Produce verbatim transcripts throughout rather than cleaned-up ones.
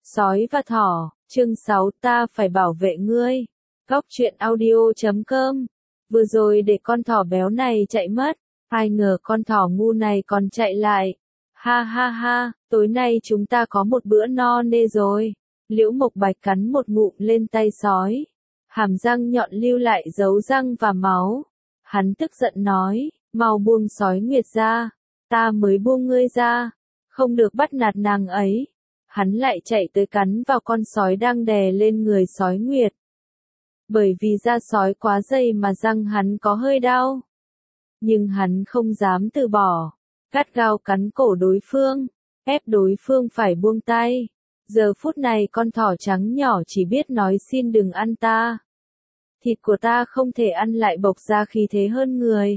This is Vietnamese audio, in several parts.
Sói và thỏ, chương sáu ta phải bảo vệ ngươi. Góc truyện audio chấm com. Vừa rồi để con thỏ béo này chạy mất, ai ngờ con thỏ ngu này còn chạy lại. Ha ha ha, tối nay chúng ta có một bữa no nê rồi. Liễu Mộc Bạch cắn một ngụm lên tay sói. Hàm răng nhọn lưu lại dấu răng và máu. Hắn tức giận nói, mau buông sói Nguyệt ra. Ta mới buông ngươi ra. Không được bắt nạt nàng ấy. Hắn lại chạy tới cắn vào con sói đang đè lên người sói Nguyệt. Bởi vì da sói quá dày mà răng hắn có hơi đau. Nhưng hắn không dám từ bỏ. Gắt gao cắn cổ đối phương, ép đối phương phải buông tay. Giờ phút này con thỏ trắng nhỏ chỉ biết nói xin đừng ăn ta. Thịt của ta không thể ăn lại bộc ra khí thế hơn người.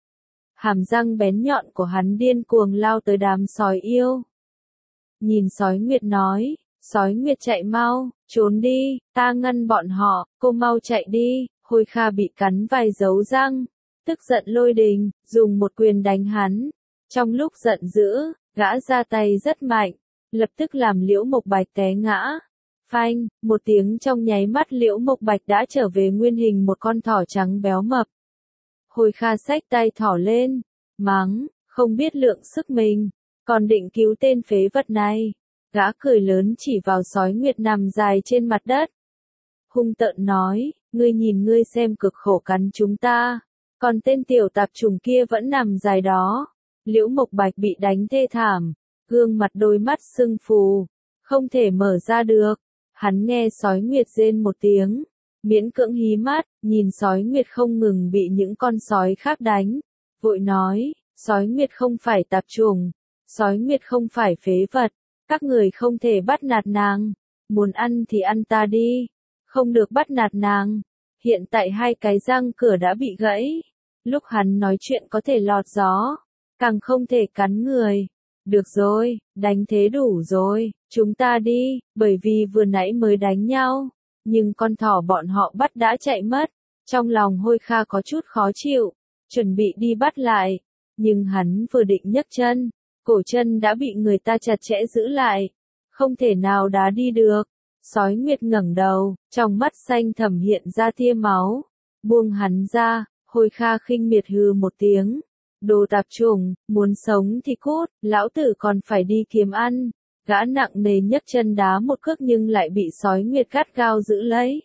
Hàm răng bén nhọn của hắn điên cuồng lao tới đám sói yêu. Nhìn sói Nguyệt nói, sói Nguyệt chạy mau, trốn đi, ta ngăn bọn họ, cô mau chạy đi. Hôi Kha bị cắn vài dấu răng, tức giận lôi đình, dùng một quyền đánh hắn. Trong lúc giận dữ, gã ra tay rất mạnh, lập tức làm Liễu Mộc Bạch té ngã. Phanh, một tiếng trong nháy mắt Liễu Mộc Bạch đã trở về nguyên hình một con thỏ trắng béo mập. Hôi Kha xách tay thỏ lên, mắng, không biết lượng sức mình, còn định cứu tên phế vật này. Gã cười lớn chỉ vào sói Nguyệt nằm dài trên mặt đất. Hung tợn nói, ngươi nhìn ngươi xem cực khổ cắn chúng ta, còn tên tiểu tạp trùng kia vẫn nằm dài đó. Liễu Mộc Bạch bị đánh thê thảm, gương mặt đôi mắt sưng phù, không thể mở ra được. Hắn nghe sói Nguyệt rên một tiếng, miễn cưỡng hí mắt, nhìn sói Nguyệt không ngừng bị những con sói khác đánh, vội nói, sói Nguyệt không phải tạp trùng, sói Nguyệt không phải phế vật, các người không thể bắt nạt nàng, muốn ăn thì ăn ta đi, không được bắt nạt nàng. Hiện tại hai cái răng cửa đã bị gãy, lúc hắn nói chuyện có thể lọt gió, càng không thể cắn người. Được rồi, đánh thế đủ rồi, chúng ta đi, bởi vì vừa nãy mới đánh nhau, nhưng con thỏ bọn họ bắt đã chạy mất. Trong lòng Hôi Kha có chút khó chịu, chuẩn bị đi bắt lại, nhưng hắn vừa định nhấc chân, cổ chân đã bị người ta chặt chẽ giữ lại, không thể nào đá đi được. Sói Nguyệt ngẩng đầu, trong mắt xanh thẳm hiện ra tia máu, buông hắn ra. Hôi Kha khinh miệt hừ một tiếng. Đồ tạp chủng, muốn sống thì cút, lão tử còn phải đi kiếm ăn. Gã nặng nề nhấc chân đá một cước nhưng lại bị sói Nguyệt gắt gao giữ lấy.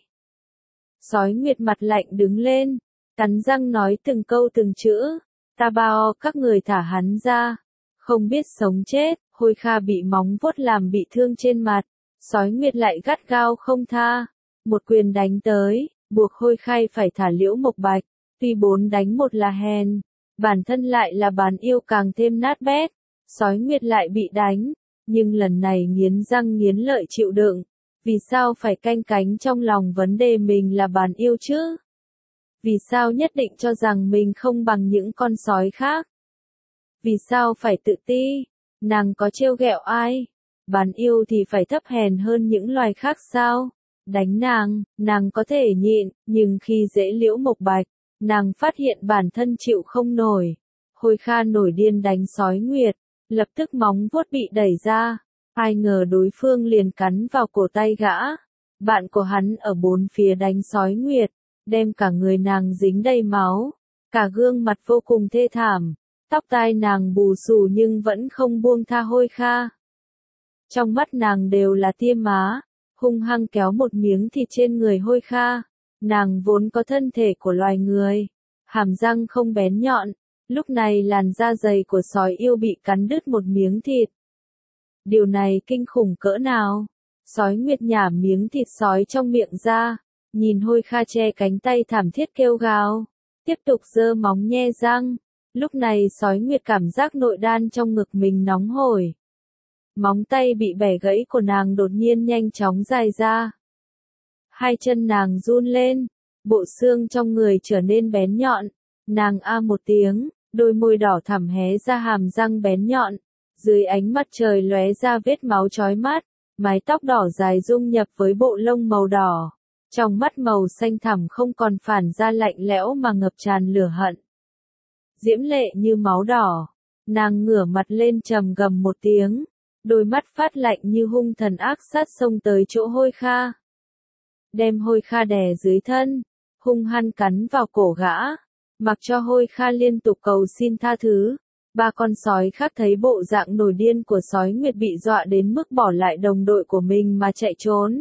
Sói Nguyệt mặt lạnh đứng lên, cắn răng nói từng câu từng chữ, ta bao các người thả hắn ra, không biết sống chết. Hôi Kha bị móng vuốt làm bị thương trên mặt, sói Nguyệt lại gắt gao không tha, một quyền đánh tới, buộc Hôi Kha phải thả Liễu Mộc Bạch. Tuy bốn đánh một là hèn, bản thân lại là bán yêu càng thêm nát bét, sói Nguyệt lại bị đánh, nhưng lần này nghiến răng nghiến lợi chịu đựng. Vì sao phải canh cánh trong lòng vấn đề mình là bán yêu chứ? Vì sao nhất định cho rằng mình không bằng những con sói khác? Vì sao phải tự ti? Nàng có trêu ghẹo ai? Bán yêu thì phải thấp hèn hơn những loài khác sao? Đánh nàng, nàng có thể nhịn, nhưng khi dễ Liễu Mộc Bạch, nàng phát hiện bản thân chịu không nổi. Hôi Kha nổi điên đánh sói Nguyệt, lập tức móng vuốt bị đẩy ra, ai ngờ đối phương liền cắn vào cổ tay gã. Bạn của hắn ở bốn phía đánh sói Nguyệt, đem cả người nàng dính đầy máu, cả gương mặt vô cùng thê thảm, tóc tai nàng bù xù nhưng vẫn không buông tha Hôi Kha. Trong mắt nàng đều là tia má, hung hăng kéo một miếng thịt trên người Hôi Kha. Nàng vốn có thân thể của loài người, hàm răng không bén nhọn, lúc này làn da dày của sói yêu bị cắn đứt một miếng thịt. Điều này kinh khủng cỡ nào? Sói Nguyệt nhả miếng thịt sói trong miệng ra, nhìn Hôi Kha che cánh tay thảm thiết kêu gào, tiếp tục giơ móng nhe răng. Lúc này sói Nguyệt cảm giác nội đan trong ngực mình nóng hổi. Móng tay bị bẻ gãy của nàng đột nhiên nhanh chóng dài ra. Hai chân nàng run lên, bộ xương trong người trở nên bén nhọn, nàng a một tiếng, đôi môi đỏ thẳm hé ra hàm răng bén nhọn, dưới ánh mặt trời lóe ra vết máu chói mắt, mái tóc đỏ dài dung nhập với bộ lông màu đỏ, trong mắt màu xanh thẳm không còn phản ra lạnh lẽo mà ngập tràn lửa hận. Diễm lệ như máu đỏ, nàng ngửa mặt lên trầm gầm một tiếng, đôi mắt phát lạnh như hung thần ác sát xông tới chỗ Hôi Kha. Đem Hôi Kha đè dưới thân, hung hăng cắn vào cổ gã, mặc cho Hôi Kha liên tục cầu xin tha thứ. Ba con sói khác thấy bộ dạng nổi điên của sói Nguyệt bị dọa đến mức bỏ lại đồng đội của mình mà chạy trốn.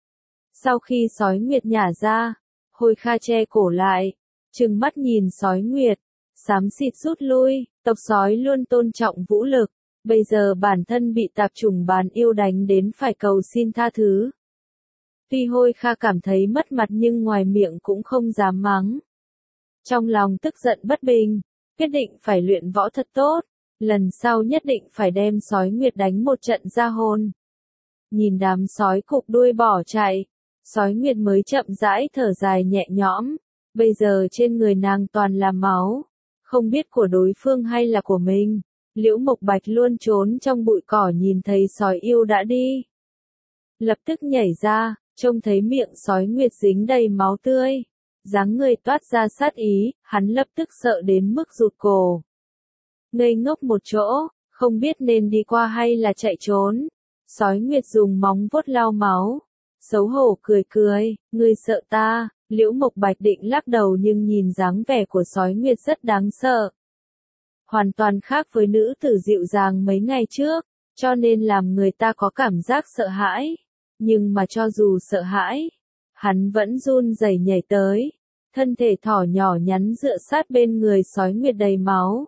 Sau khi sói Nguyệt nhả ra, Hôi Kha che cổ lại, trừng mắt nhìn sói Nguyệt, xám xịt rút lui. Tộc sói luôn tôn trọng vũ lực, bây giờ bản thân bị tạp chủng bán yêu đánh đến phải cầu xin tha thứ. Tuy Hôi Kha cảm thấy mất mặt nhưng ngoài miệng cũng không dám mắng. Trong lòng tức giận bất bình, quyết định phải luyện võ thật tốt, lần sau nhất định phải đem sói Nguyệt đánh một trận ra hồn. Nhìn đám sói cụp đuôi bỏ chạy, sói Nguyệt mới chậm rãi thở dài nhẹ nhõm, bây giờ trên người nàng toàn là máu, không biết của đối phương hay là của mình. Liễu Mộc Bạch luôn trốn trong bụi cỏ nhìn thấy sói yêu đã đi. Lập tức nhảy ra, trông thấy miệng sói Nguyệt dính đầy máu tươi. Dáng người toát ra sát ý, hắn lập tức sợ đến mức rụt cổ. Ngây ngốc một chỗ, không biết nên đi qua hay là chạy trốn. Sói Nguyệt dùng móng vuốt lau máu. Xấu hổ cười cười, ngươi sợ ta. Liễu Mộc Bạch định lắc đầu nhưng nhìn dáng vẻ của sói Nguyệt rất đáng sợ. Hoàn toàn khác với nữ tử dịu dàng mấy ngày trước, cho nên làm người ta có cảm giác sợ hãi. Nhưng mà cho dù sợ hãi, hắn vẫn run rẩy nhảy tới. Thân thể thỏ nhỏ nhắn dựa sát bên người sói Nguyệt đầy máu.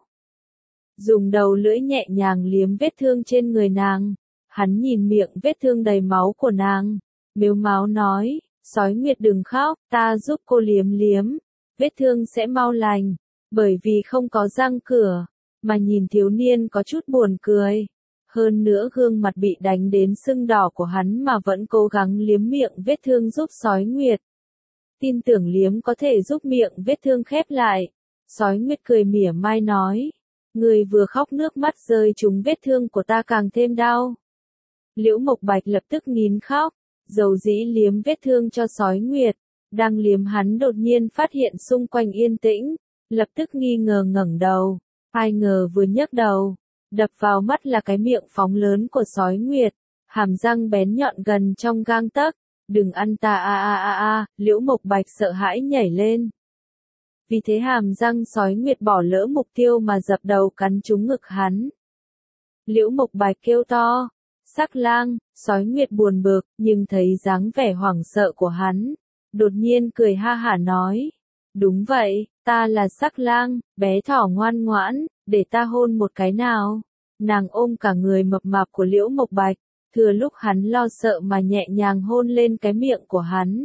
Dùng đầu lưỡi nhẹ nhàng liếm vết thương trên người nàng. Hắn nhìn miệng vết thương đầy máu của nàng, mếu máo nói, sói Nguyệt đừng khóc, ta giúp cô liếm liếm, vết thương sẽ mau lành, bởi vì không có răng cửa, mà nhìn thiếu niên có chút buồn cười. Hơn nữa gương mặt bị đánh đến sưng đỏ của hắn mà vẫn cố gắng liếm miệng vết thương giúp sói Nguyệt. Tin tưởng liếm có thể giúp miệng vết thương khép lại. Sói Nguyệt cười mỉa mai nói, người vừa khóc nước mắt rơi trúng vết thương của ta càng thêm đau. Liễu Mộc Bạch lập tức nín khóc, dầu dĩ liếm vết thương cho sói Nguyệt. Đang liếm hắn đột nhiên phát hiện xung quanh yên tĩnh, lập tức nghi ngờ ngẩng đầu. Ai ngờ vừa nhấc đầu, đập vào mắt là cái miệng phóng lớn của sói Nguyệt, hàm răng bén nhọn gần trong gang tấc. Đừng ăn ta a a a a, Liễu Mộc Bạch sợ hãi nhảy lên. Vì thế hàm răng sói Nguyệt bỏ lỡ mục tiêu mà dập đầu cắn trúng ngực hắn. Liễu Mộc Bạch kêu to, Sắc Lang. Sói Nguyệt buồn bực, nhưng thấy dáng vẻ hoảng sợ của hắn, đột nhiên cười ha hả nói, đúng vậy, ta là Sắc Lang, bé thỏ ngoan ngoãn, để ta hôn một cái nào. Nàng ôm cả người mập mạp của Liễu Mộc Bạch, thừa lúc hắn lo sợ mà nhẹ nhàng hôn lên cái miệng của hắn.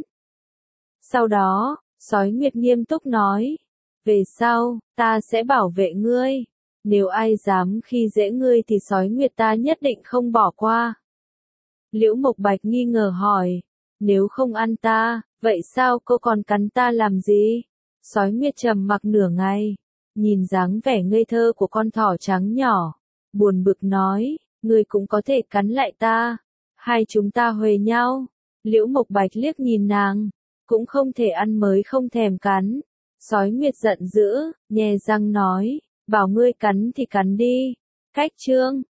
Sau đó, sói Nguyệt nghiêm túc nói, về sau, ta sẽ bảo vệ ngươi. Nếu ai dám khi dễ ngươi thì sói Nguyệt ta nhất định không bỏ qua. Liễu Mộc Bạch nghi ngờ hỏi, nếu không ăn ta, vậy sao cô còn cắn ta làm gì? Sói Nguyệt trầm mặc nửa ngày, nhìn dáng vẻ ngây thơ của con thỏ trắng nhỏ, buồn bực nói, ngươi cũng có thể cắn lại ta, hai chúng ta huề nhau. Liễu Mộc Bạch liếc nhìn nàng, cũng không thể ăn mới không thèm cắn. Sói Nguyệt giận dữ, nhe răng nói, bảo ngươi cắn thì cắn đi. Cách chương